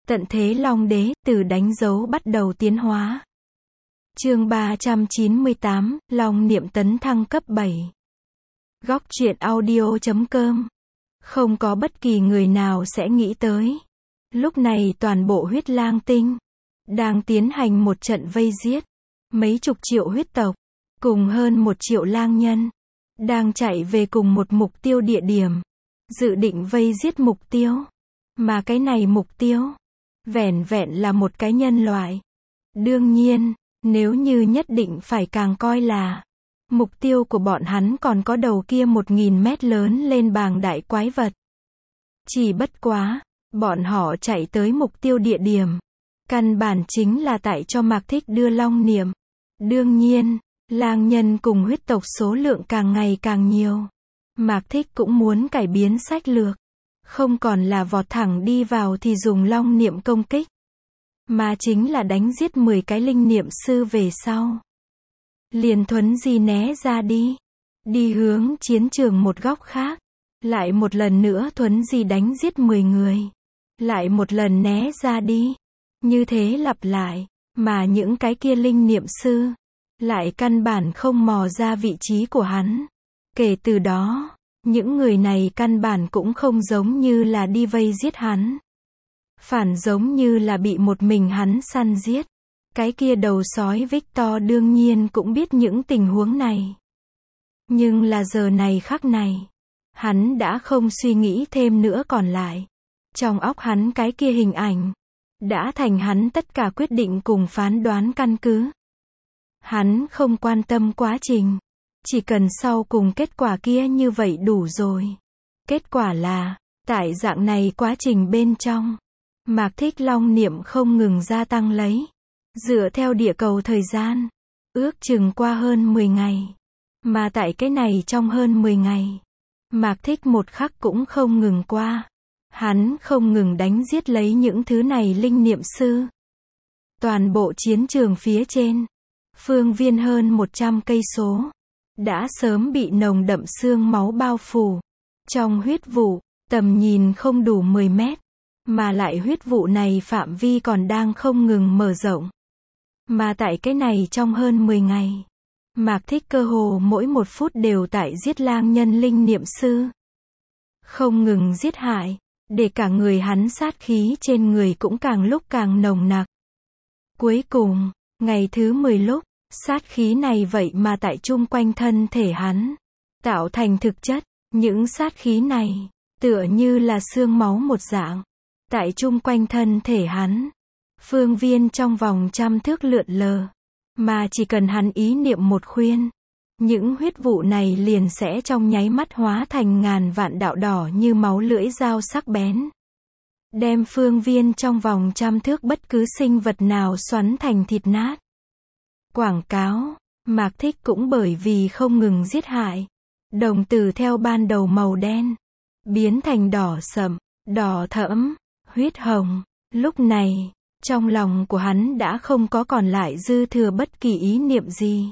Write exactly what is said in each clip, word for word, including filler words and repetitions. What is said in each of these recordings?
Tận thế Long Đế, từ đánh dấu bắt đầu tiến hóa. Chương ba trăm chín mươi tám, Long Niệm tấn thăng cấp bảy. Góc truyện audio chấm com. Không có bất kỳ người nào sẽ nghĩ tới. Lúc này toàn bộ huyết lang tinh đang tiến hành một trận vây giết. Mấy chục triệu huyết tộc, cùng hơn một triệu lang nhân, đang chạy về cùng một mục tiêu địa điểm. Dự định vây giết mục tiêu. Mà cái này mục tiêu, vẻn vẹn là một cái nhân loại. Đương nhiên, nếu như nhất định phải càng coi là mục tiêu của bọn hắn còn có đầu kia một nghìn mét lớn lên bàng đại quái vật. Chỉ bất quá, bọn họ chạy tới mục tiêu địa điểm. Căn bản chính là tại cho Mạc Thích đưa long niệm. Đương nhiên, lang nhân cùng huyết tộc số lượng càng ngày càng nhiều. Mạc Thích cũng muốn cải biến sách lược. Không còn là vọt thẳng đi vào thì dùng long niệm công kích. Mà chính là đánh giết mười cái linh niệm sư về sau. Liền thuấn di né ra đi. Đi hướng chiến trường một góc khác. Lại một lần nữa thuấn di đánh giết mười người. Lại một lần né ra đi. Như thế lặp lại. Mà những cái kia linh niệm sư lại căn bản không mò ra vị trí của hắn. Kể từ đó, những người này căn bản cũng không giống như là đi vây giết hắn. Phản giống như là bị một mình hắn săn giết. Cái kia đầu sói Victor đương nhiên cũng biết những tình huống này. Nhưng là giờ này khắc này, hắn đã không suy nghĩ thêm nữa còn lại. Trong óc hắn cái kia hình ảnh đã thành hắn tất cả quyết định cùng phán đoán căn cứ. Hắn không quan tâm quá trình. Chỉ cần sau cùng kết quả kia như vậy đủ rồi. Kết quả là, tại dạng này quá trình bên trong, Mạc Thích long niệm không ngừng gia tăng lấy. Dựa theo địa cầu thời gian, ước chừng qua hơn mười ngày. Mà tại cái này trong hơn mười ngày, Mạc Thích một khắc cũng không ngừng qua. Hắn không ngừng đánh giết lấy những thứ này linh niệm sư. Toàn bộ chiến trường phía trên, phương viên hơn một trăm cây số, đã sớm bị nồng đậm xương máu bao phủ. Trong huyết vụ, tầm nhìn không đủ mười mét, mà lại huyết vụ này phạm vi còn đang không ngừng mở rộng. Mà tại cái này trong hơn mười ngày, Mạc Thích cơ hồ mỗi một phút đều tại giết lang nhân linh niệm sư. Không ngừng giết hại, để cả người hắn sát khí trên người cũng càng lúc càng nồng nặc. Cuối cùng, ngày thứ mười lúc, sát khí này vậy mà tại chung quanh thân thể hắn, tạo thành thực chất. Những sát khí này, tựa như là xương máu một dạng, tại chung quanh thân thể hắn, phương viên trong vòng trăm thước lượn lờ. Mà chỉ cần hắn ý niệm một khuyên, những huyết vụ này liền sẽ trong nháy mắt hóa thành ngàn vạn đạo đỏ như máu lưỡi dao sắc bén. Đem phương viên trong vòng trăm thước bất cứ sinh vật nào xoắn thành thịt nát. Quảng cáo, Mạc Thích cũng bởi vì không ngừng giết hại. Đồng tử theo ban đầu màu đen, biến thành đỏ sậm, đỏ thẫm, huyết hồng. Lúc này, trong lòng của hắn đã không có còn lại dư thừa bất kỳ ý niệm gì.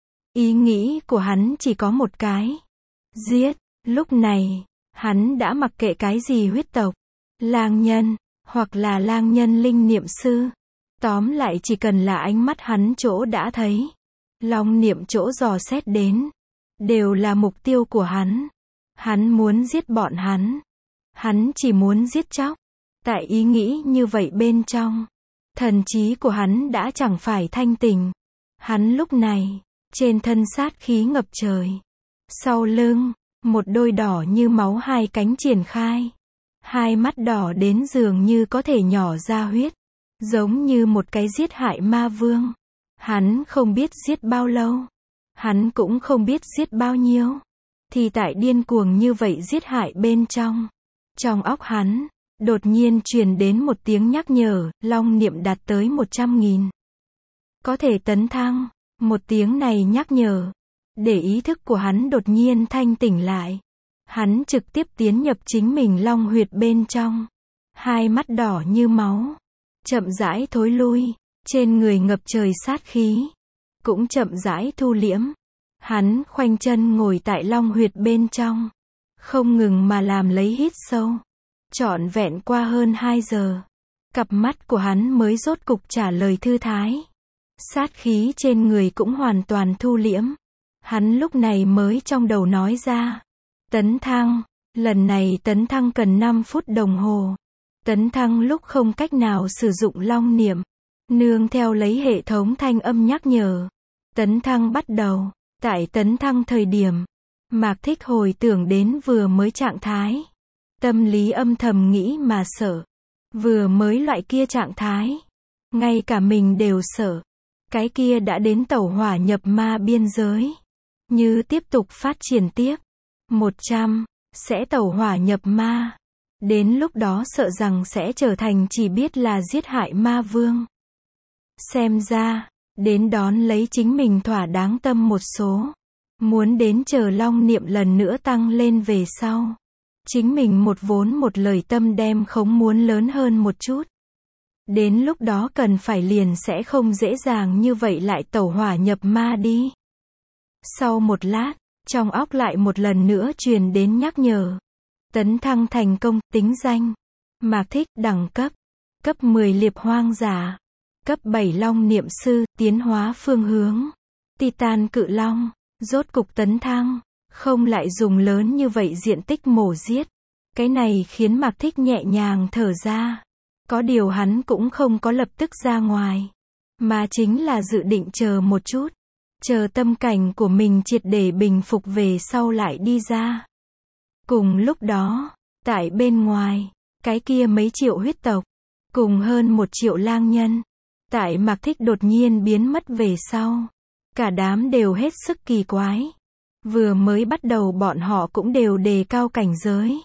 Ý nghĩ của hắn chỉ có một cái. Giết. Lúc này, hắn đã mặc kệ cái gì huyết tộc, lang nhân, hoặc là lang nhân linh niệm sư. Tóm lại chỉ cần là ánh mắt hắn chỗ đã thấy, long niệm chỗ dò xét đến, đều là mục tiêu của hắn. Hắn muốn giết bọn hắn. Hắn chỉ muốn giết chóc. Tại ý nghĩ như vậy bên trong, thần trí của hắn đã chẳng phải thanh tỉnh. Hắn lúc này, trên thân sát khí ngập trời. Sau lưng, một đôi đỏ như máu hai cánh triển khai. Hai mắt đỏ đến dường như có thể nhỏ ra huyết. Giống như một cái giết hại ma vương. Hắn không biết giết bao lâu. Hắn cũng không biết giết bao nhiêu. Thì tại điên cuồng như vậy giết hại bên trong. Trong óc hắn, đột nhiên truyền đến một tiếng nhắc nhở, long niệm đạt tới một trăm nghìn. Có thể tấn thăng. Một tiếng này nhắc nhở, để ý thức của hắn đột nhiên thanh tỉnh lại. Hắn trực tiếp tiến nhập chính mình long huyệt bên trong. Hai mắt đỏ như máu, chậm rãi thối lui, trên người ngập trời sát khí, cũng chậm rãi thu liễm. Hắn khoanh chân ngồi tại long huyệt bên trong, không ngừng mà làm lấy hít sâu. Trọn vẹn qua hơn hai giờ, Cặp mắt của hắn mới rốt cục trả lời thư thái. Sát khí trên người cũng hoàn toàn thu liễm. Hắn lúc này mới trong đầu nói ra. Tấn thăng. Lần này tấn thăng cần năm phút đồng hồ. Tấn thăng lúc không cách nào sử dụng long niệm. Nương theo lấy hệ thống thanh âm nhắc nhở. Tấn thăng bắt đầu. Tại tấn thăng thời điểm. Mạc Thích hồi tưởng đến vừa mới trạng thái. Tâm lý âm thầm nghĩ mà sợ. Vừa mới loại kia trạng thái. Ngay cả mình đều sợ. Cái kia đã đến tẩu hỏa nhập ma biên giới. Như tiếp tục phát triển tiếp. một trăm. Sẽ tẩu hỏa nhập ma. Đến lúc đó sợ rằng sẽ trở thành chỉ biết là giết hại ma vương. Xem ra, đến đón lấy chính mình thỏa đáng tâm một số. Muốn đến chờ long niệm lần nữa tăng lên về sau. Chính mình một vốn một lời tâm đem khống muốn lớn hơn một chút. Đến lúc đó cần phải liền sẽ không dễ dàng như vậy lại tẩu hỏa nhập ma đi. Sau một lát, trong óc lại một lần nữa truyền đến nhắc nhở. Tấn thăng thành công, tính danh. Mạc Thích, đẳng cấp. Cấp mười liệp hoang giả. Cấp bảy long niệm sư, tiến hóa phương hướng. Titan cự long. Rốt cục tấn thăng. Không lại dùng lớn như vậy diện tích mổ giết. Cái này khiến Mạc Thích nhẹ nhàng thở ra. Có điều hắn cũng không có lập tức ra ngoài. Mà chính là dự định chờ một chút. Chờ tâm cảnh của mình triệt để bình phục về sau lại đi ra. Cùng lúc đó, tại bên ngoài, cái kia mấy triệu huyết tộc, cùng hơn một triệu lang nhân, tại Mạc Thích đột nhiên biến mất về sau. Cả đám đều hết sức kỳ quái. Vừa mới bắt đầu bọn họ cũng đều đề cao cảnh giới.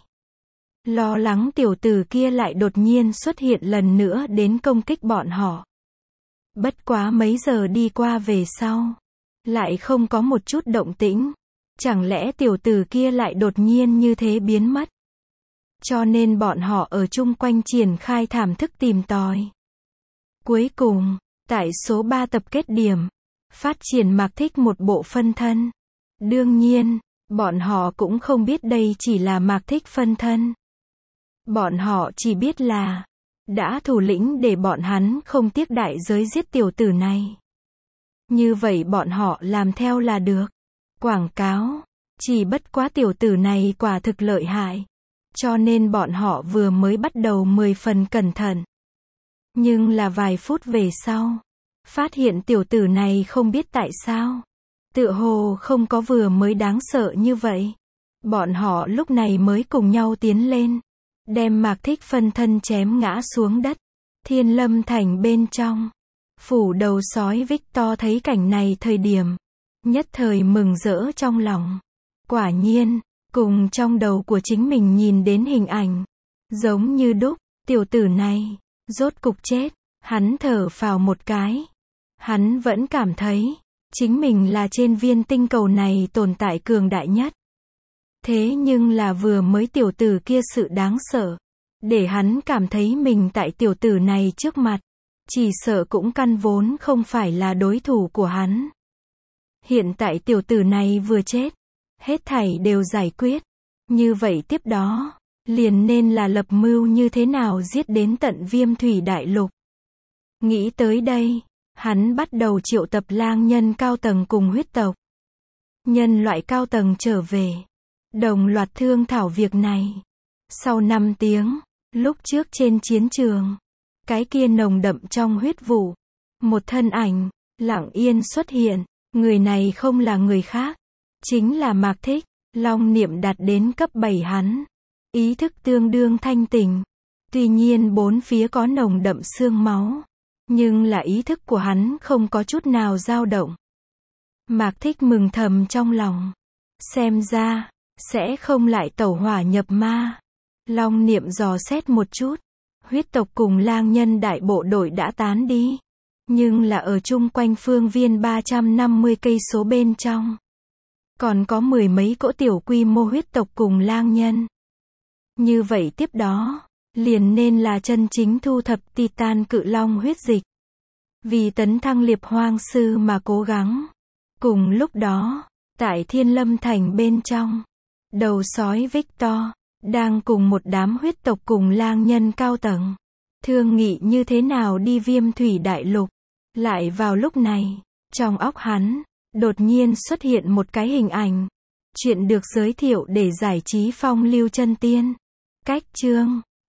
Lo lắng tiểu tử kia lại đột nhiên xuất hiện lần nữa đến công kích bọn họ. Bất quá mấy giờ đi qua về sau. Lại không có một chút động tĩnh. Chẳng lẽ tiểu tử kia lại đột nhiên như thế biến mất. Cho nên bọn họ ở chung quanh triển khai thảm thức tìm tòi. Cuối cùng, tại số ba tập kết điểm, phát triển Mạc Thích một bộ phân thân. Đương nhiên, bọn họ cũng không biết đây chỉ là Mạc Thích phân thân. Bọn họ chỉ biết là, đã thủ lĩnh để bọn hắn không tiếc đại giới giết tiểu tử này. Như vậy bọn họ làm theo là được. Quảng cáo, chỉ bất quá tiểu tử này quả thực lợi hại. Cho nên bọn họ vừa mới bắt đầu mười phần cẩn thận. Nhưng là vài phút về sau, phát hiện tiểu tử này không biết tại sao. Tựa hồ không có vừa mới đáng sợ như vậy. Bọn họ lúc này mới cùng nhau tiến lên. Đem Mạc Thích phân thân chém ngã xuống đất. Thiên Lâm Thành bên trong. Phủ đầu sói Victor thấy cảnh này thời điểm. Nhất thời mừng rỡ trong lòng. Quả nhiên, cùng trong đầu của chính mình nhìn đến hình ảnh. Giống như đúc, tiểu tử này, rốt cục chết. Hắn thở phào một cái. Hắn vẫn cảm thấy, chính mình là trên viên tinh cầu này tồn tại cường đại nhất. Thế nhưng là vừa mới tiểu tử kia sự đáng sợ. Để hắn cảm thấy mình tại tiểu tử này trước mặt. Chỉ sợ cũng căn vốn không phải là đối thủ của hắn. Hiện tại tiểu tử này vừa chết. Hết thảy đều giải quyết. Như vậy tiếp đó, liền nên là lập mưu như thế nào giết đến tận Viêm Thủy Đại Lục. Nghĩ tới đây, hắn bắt đầu triệu tập lang nhân cao tầng cùng huyết tộc. Nhân loại cao tầng trở về. Đồng loạt thương thảo việc này. Sau năm tiếng, lúc trước trên chiến trường, cái kia nồng đậm trong huyết vụ, một thân ảnh, lặng yên xuất hiện. Người này không là người khác. Chính là Mạc Thích. Long niệm đạt đến cấp bảy hắn. Ý thức tương đương thanh tỉnh. Tuy nhiên bốn phía có nồng đậm xương máu. Nhưng là ý thức của hắn không có chút nào dao động. Mạc Thích mừng thầm trong lòng. Xem ra, sẽ không lại tẩu hỏa nhập ma. Long niệm dò xét một chút. Huyết tộc cùng lang nhân đại bộ đội đã tán đi. Nhưng là ở chung quanh phương viên ba trăm năm mươi cây số bên trong. Còn có mười mấy cỗ tiểu quy mô huyết tộc cùng lang nhân. Như vậy tiếp đó, liền nên là chân chính thu thập Titan cự long huyết dịch. Vì tấn thăng liệp hoang sư mà cố gắng. Cùng lúc đó, tại Thiên Lâm Thành bên trong, đầu sói Victor, đang cùng một đám huyết tộc cùng lang nhân cao tầng, thương nghị như thế nào đi Viêm Thủy Đại Lục. Lại vào lúc này, trong óc hắn, đột nhiên xuất hiện một cái hình ảnh. Chuyện được giới thiệu để giải trí phong lưu chân tiên. Cách chương